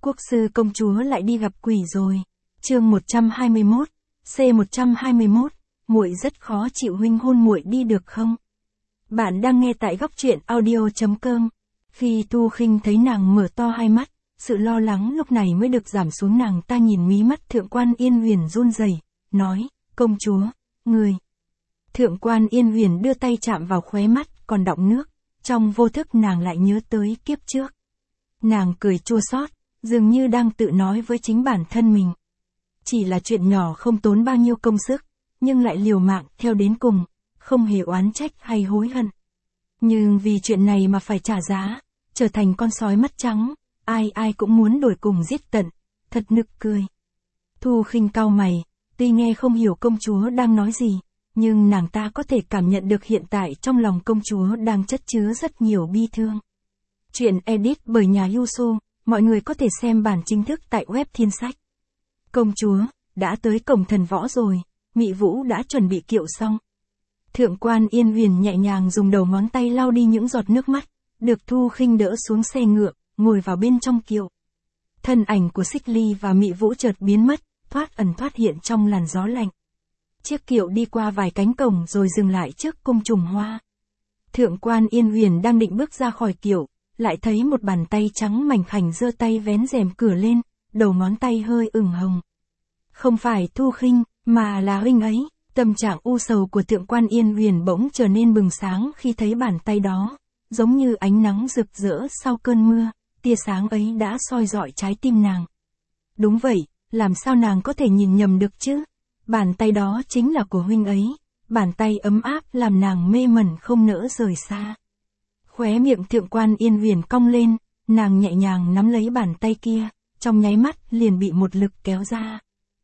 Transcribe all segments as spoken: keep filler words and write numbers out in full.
Quốc sư công chúa lại đi gặp quỷ rồi. Chương một trăm hai mươi mốt, C một trăm hai mươi mốt, muội rất khó chịu huynh hôn muội đi được không? Bạn đang nghe tại góc truyện audio chấm com. Khi Thu Khinh thấy nàng mở to hai mắt, sự lo lắng lúc này mới được giảm xuống. Nàng ta nhìn mí mắt Thượng quan Yên Huyền run rẩy, nói, công chúa, người. Thượng quan Yên Huyền đưa tay chạm vào khóe mắt, còn đọng nước, trong vô thức nàng lại nhớ tới kiếp trước. Nàng cười chua xót, dường như đang tự nói với chính bản thân mình. Chỉ là chuyện nhỏ không tốn bao nhiêu công sức, nhưng lại liều mạng theo đến cùng, không hề oán trách hay hối hận. Nhưng vì chuyện này mà phải trả giá, trở thành con sói mắt trắng, ai ai cũng muốn đuổi cùng giết tận, thật nực cười. Thu Khinh cau mày, tuy nghe không hiểu công chúa đang nói gì, nhưng nàng ta có thể cảm nhận được hiện tại trong lòng công chúa đang chất chứa rất nhiều bi thương. Chuyện edit bởi nhà Yusu, mọi người có thể xem bản chính thức tại web Thiên Sách. Công chúa, đã tới cổng thần võ rồi, Mị Vũ đã chuẩn bị kiệu xong. Thượng quan Yên Huyền nhẹ nhàng dùng đầu ngón tay lau đi những giọt nước mắt, được Thu Khinh đỡ xuống xe ngựa, ngồi vào bên trong kiệu. Thân ảnh của Xích Ly và Mị Vũ chợt biến mất, thoát ẩn thoát hiện trong làn gió lạnh. Chiếc kiệu đi qua vài cánh cổng rồi dừng lại trước cung trùng hoa. Thượng quan Yên Huyền đang định bước ra khỏi kiệu, lại thấy một bàn tay trắng mảnh khảnh giơ tay vén rèm cửa lên, đầu ngón tay hơi ửng hồng. Không phải Thu Khinh, mà là huynh ấy. Tâm trạng u sầu của Thượng quan Yên Huyền bỗng trở nên bừng sáng khi thấy bàn tay đó, giống như ánh nắng rực rỡ sau cơn mưa, tia sáng ấy đã soi rọi trái tim nàng. Đúng vậy, làm sao nàng có thể nhìn nhầm được chứ? Bàn tay đó chính là của huynh ấy, bàn tay ấm áp làm nàng mê mẩn không nỡ rời xa. Khóe miệng Thượng quan Yên Huyền cong lên, nàng nhẹ nhàng nắm lấy bàn tay kia, trong nháy mắt liền bị một lực kéo ra.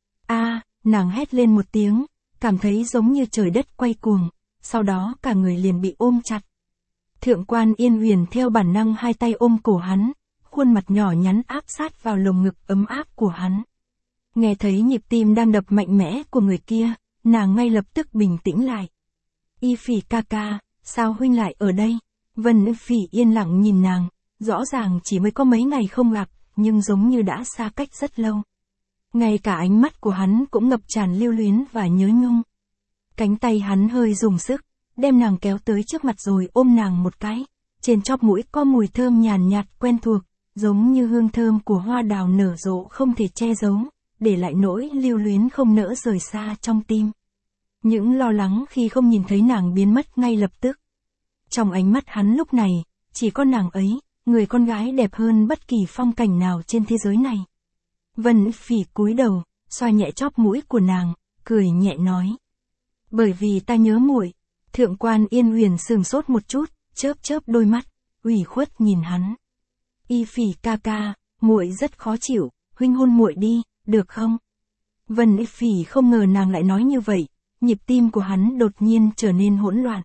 A, nàng hét lên một tiếng, cảm thấy giống như trời đất quay cuồng, sau đó cả người liền bị ôm chặt. Thượng quan Yên Huyền theo bản năng hai tay ôm cổ hắn, khuôn mặt nhỏ nhắn áp sát vào lồng ngực ấm áp của hắn. Nghe thấy nhịp tim đang đập mạnh mẽ của người kia, nàng ngay lập tức bình tĩnh lại. Y Phỉ ca ca, sao huynh lại ở đây? Vân Phỉ yên lặng nhìn nàng, rõ ràng chỉ mới có mấy ngày không gặp, nhưng giống như đã xa cách rất lâu. Ngay cả ánh mắt của hắn cũng ngập tràn lưu luyến và nhớ nhung. Cánh tay hắn hơi dùng sức, đem nàng kéo tới trước mặt rồi ôm nàng một cái. Trên chóp mũi có mùi thơm nhàn nhạt quen thuộc, giống như hương thơm của hoa đào nở rộ không thể che giấu, để lại nỗi lưu luyến không nỡ rời xa trong tim. Những lo lắng khi không nhìn thấy nàng biến mất ngay lập tức. Trong ánh mắt hắn lúc này, chỉ có nàng ấy, người con gái đẹp hơn bất kỳ phong cảnh nào trên thế giới này. Vân Phỉ cúi đầu, xoa nhẹ chóp mũi của nàng, cười nhẹ nói. Bởi vì ta nhớ muội. Thượng quan Yên Huyền sừng sốt một chút, chớp chớp đôi mắt, ủy khuất nhìn hắn. Y Phỉ ca ca, muội rất khó chịu, huynh hôn muội đi, được không? Vân Phỉ không ngờ nàng lại nói như vậy, nhịp tim của hắn đột nhiên trở nên hỗn loạn.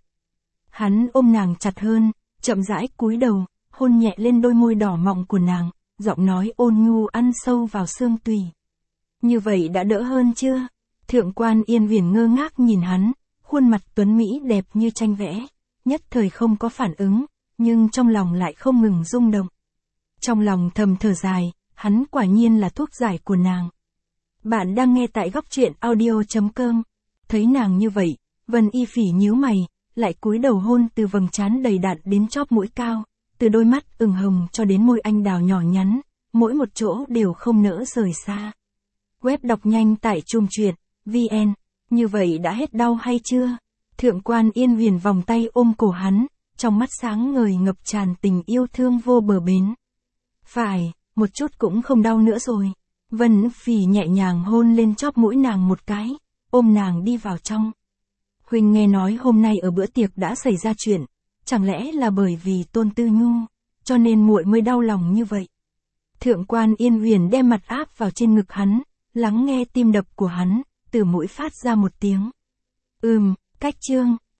Hắn ôm nàng chặt hơn, chậm rãi cúi đầu, hôn nhẹ lên đôi môi đỏ mọng của nàng, giọng nói ôn nhu ăn sâu vào xương tủy. Như vậy đã đỡ hơn chưa? Thượng quan Yên Huyền ngơ ngác nhìn hắn, khuôn mặt tuấn mỹ đẹp như tranh vẽ, nhất thời không có phản ứng, nhưng trong lòng lại không ngừng rung động. Trong lòng thầm thở dài, hắn quả nhiên là thuốc giải của nàng. Bạn đang nghe tại góc truyện audio chấm com. Thấy nàng như vậy, Vân Y Phỉ nhíu mày, lại cúi đầu hôn từ vầng trán đầy đặn đến chóp mũi cao, từ đôi mắt ửng hồng cho đến môi anh đào nhỏ nhắn, mỗi một chỗ đều không nỡ rời xa. Web đọc nhanh tại Chum Truyện, vn. Như vậy đã hết đau hay chưa? Thượng quan Yên Huyền vòng tay ôm cổ hắn, trong mắt sáng ngời ngập tràn tình yêu thương vô bờ bến. Phải, một chút cũng không đau nữa rồi. Vân Phỉ nhẹ nhàng hôn lên chóp mũi nàng một cái, ôm nàng đi vào trong. Huynh nghe nói hôm nay ở bữa tiệc đã xảy ra chuyện, chẳng lẽ là bởi vì Tôn Tư Nhu, cho nên muội mới đau lòng như vậy? Thượng quan Yên Huyền đem mặt áp vào trên ngực hắn, lắng nghe tim đập của hắn, từ mũi phát ra một tiếng. Ừm, cách chương.